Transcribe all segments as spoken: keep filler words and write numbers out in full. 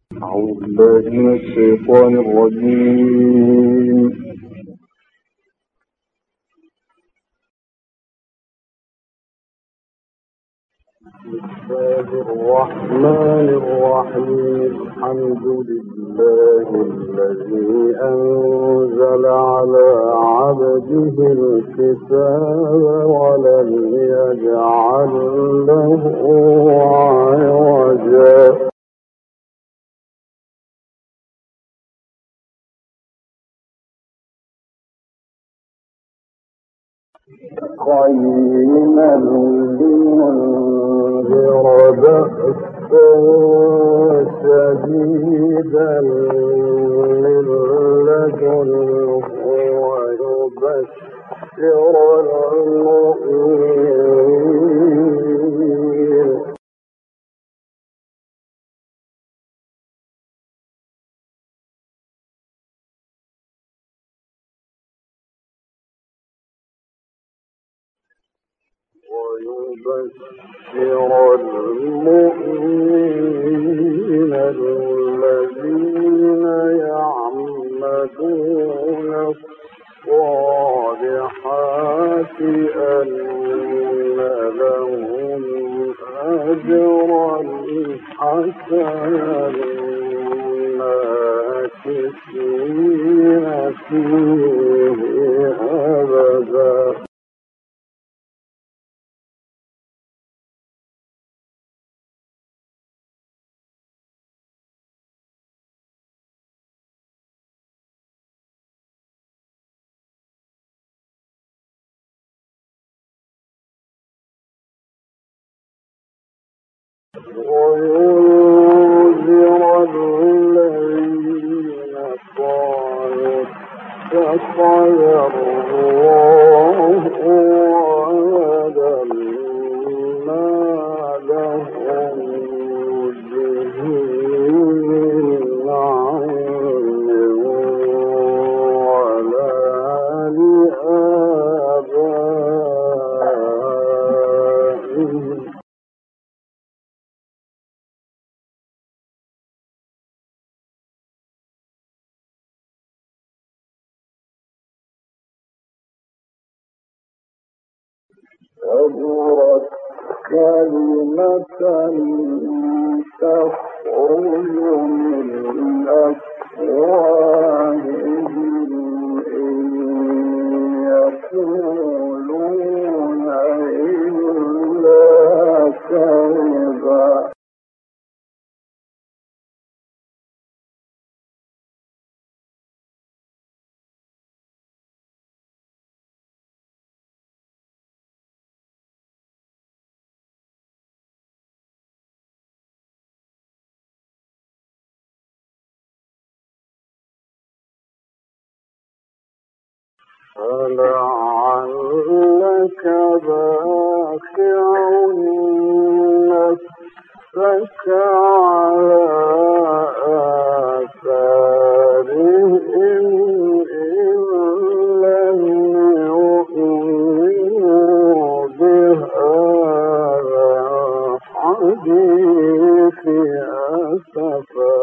أعوذ بالله من الشيطان الرجيم. بسم الله الرحمن الرحيم. الحمد لله الذي أنزل على عبده الكتاب ولم يجعل له عوجا. قيما لينذر بأسا شديدا من لدنه ويبشر المؤمنين ويبشر المؤمنين الذين يعملون الصالحات أن لهم أجرا حسنا ماكثين فيه أبدا. وينذر الذين قالوا اتخذ الله ولدا ما لهم به من علم ولا لآبائهم كبرت كلمة تخرج من أفواههم إن يقولون إلا كذبا. فلعلك باخع نفسك على آثارهم إن لم يؤمنوا بهذا الحديث أسفا.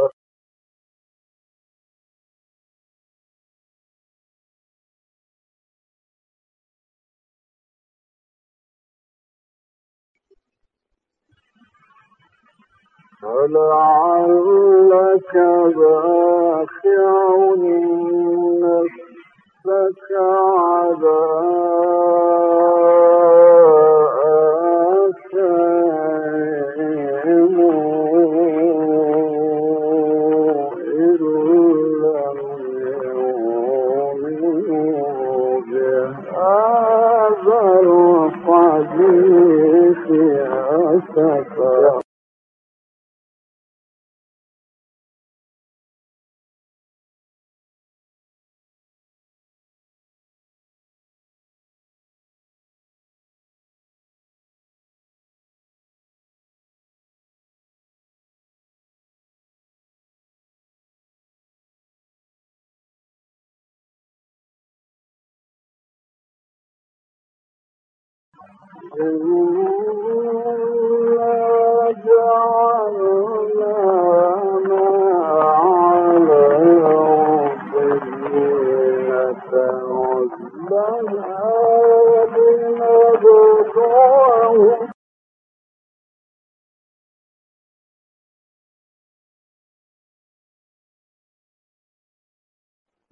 فلعلك باخع نفسك على آثارهم إن لم يؤمنوا بهذا الحديث أسفا. إنا جعلنا ما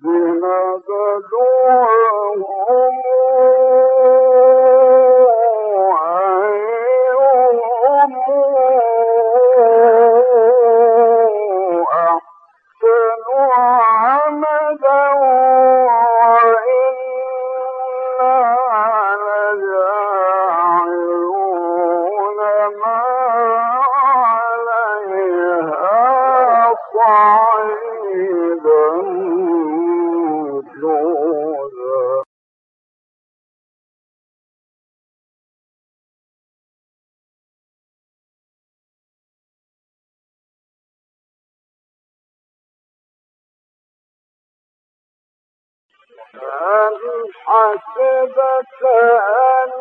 أم حسبت أن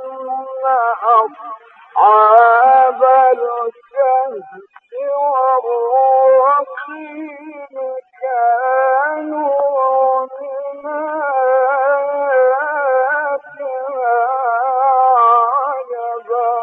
أصحاب الكهف والرقيم كانوا من آياتنا عجبا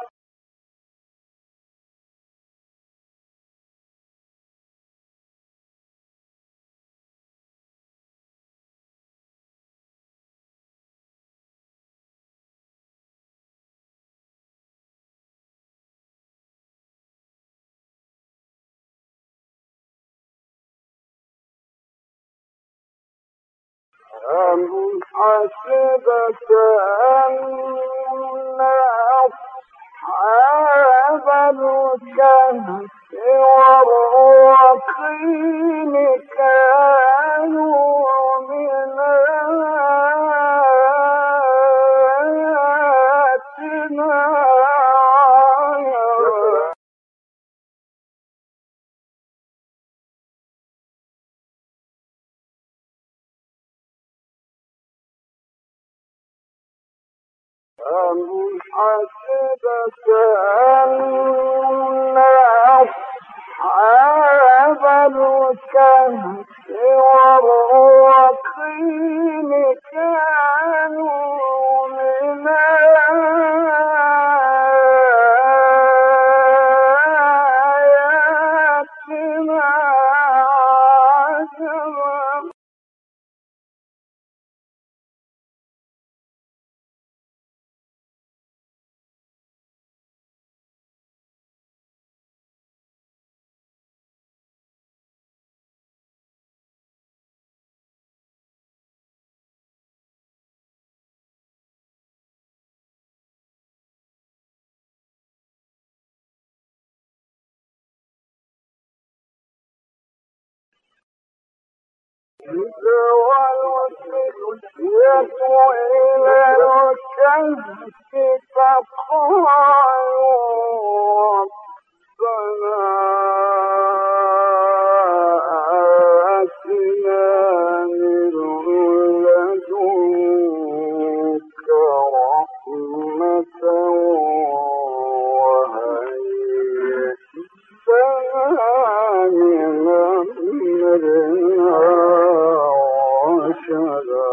أم حسبت أن أصحاب الكهف والرقيم كانوا من آياتنا عجبا أم حسبت أن أصحاب الكهف والرقيم كانوا من آياتنا عجبا يدعو إلى الكهف فقالوا ربنا آتنا من لدنك رحمة وهيئ لنا من أمرنا رشدا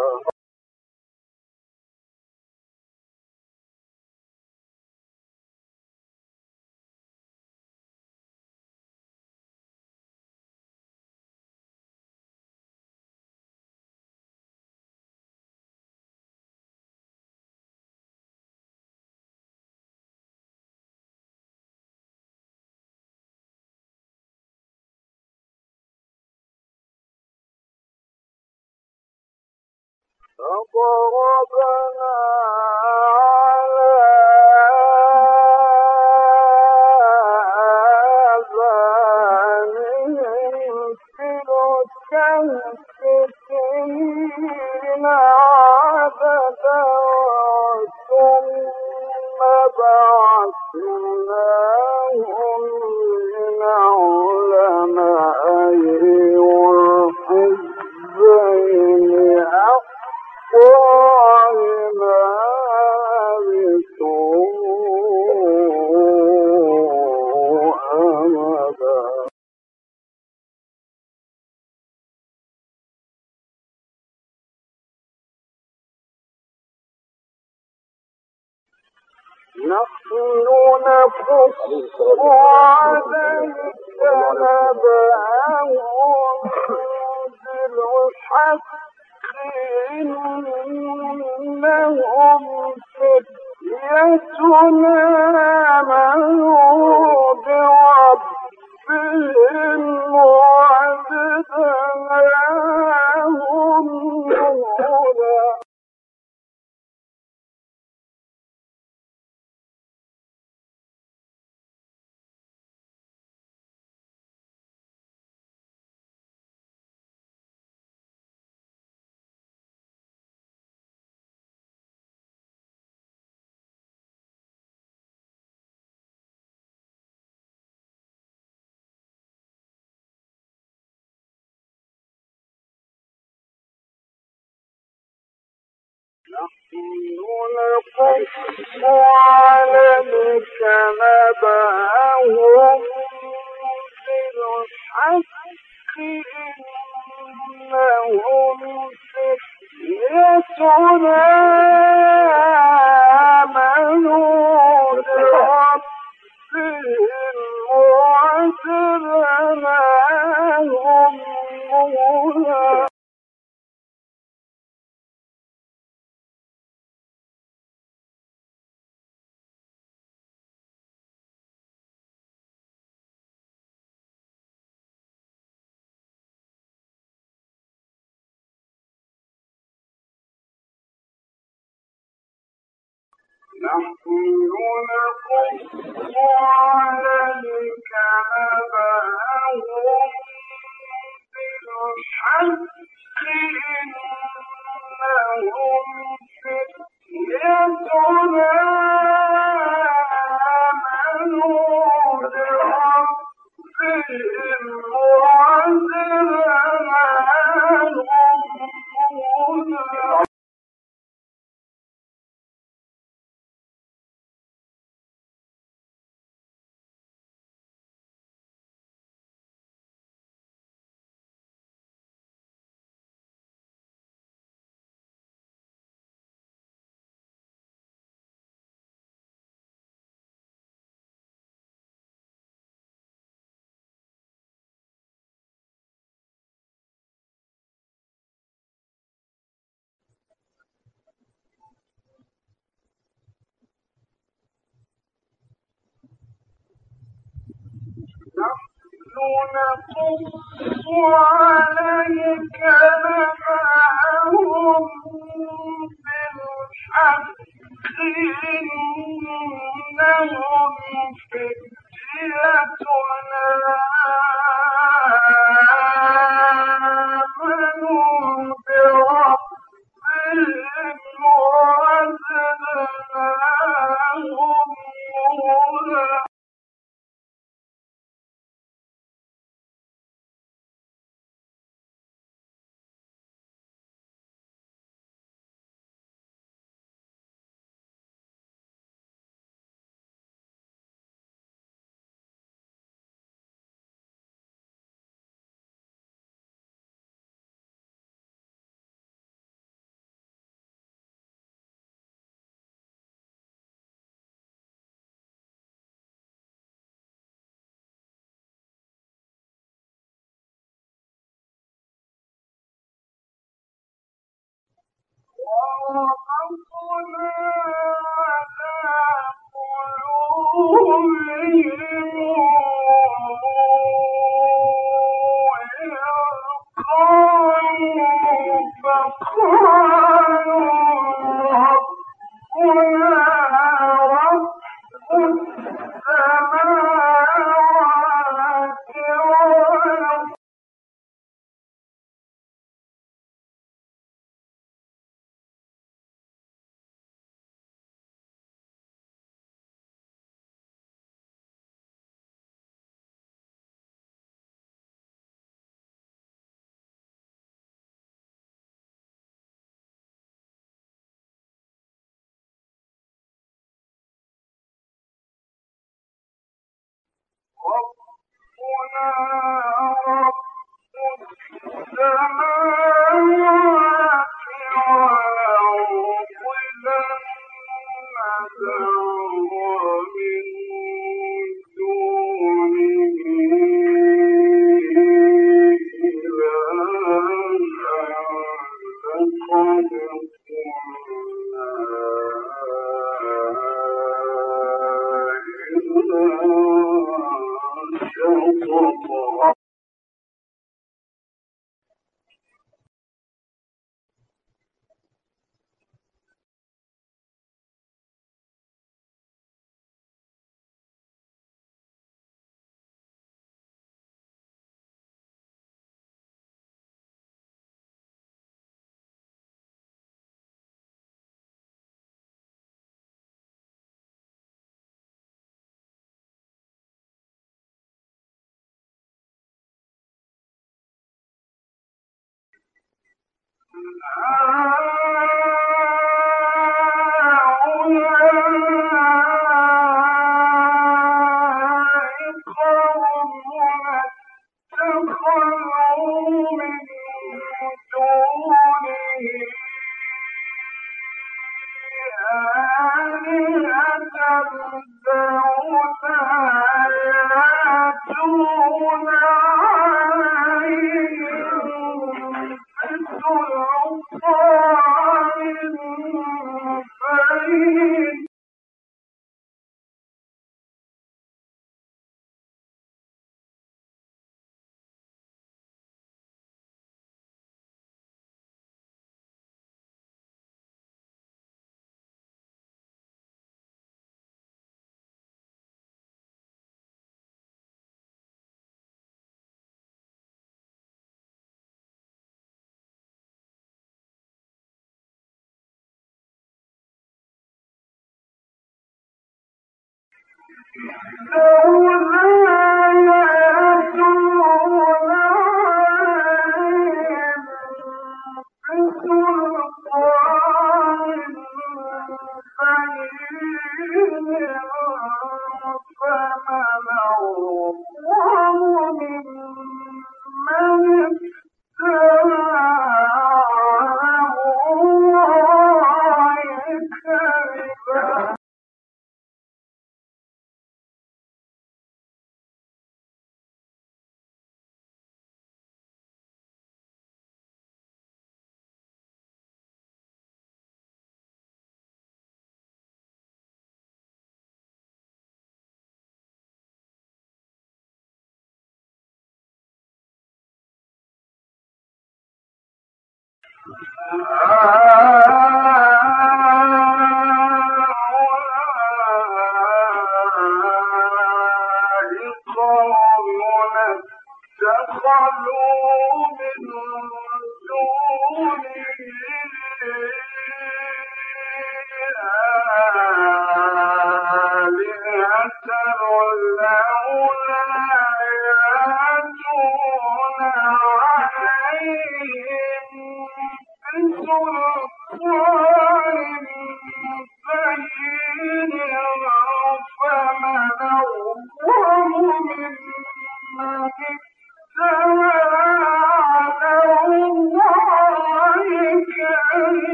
فضربنا على آذانهم في الكهف سنين عددا ثم بعثناهم لنعلم أي الحزبين أحصى نحن نقص عليك نبأهم بالحق بالحق إنهم فتية آمنوا بربهم وزدناهم هدى. نقص عليك نبأهم بالحق إنهم فتية آمنوا بربهم وزدناهم هدى. نحن نقص عليك نبأهم بالحق إنهم فتية آمنوا بربهم وزدناهم هدى. نقص عليك نبأهم بالحق إنهم فتية آمنوا بربهم وزدناهم هدى. وربطنا على قلوبهم إذ قالوا فقالوا ربنا رب السماوات والأرض. ربنا رب السماوات والأرض لن ندعو من دونه إلها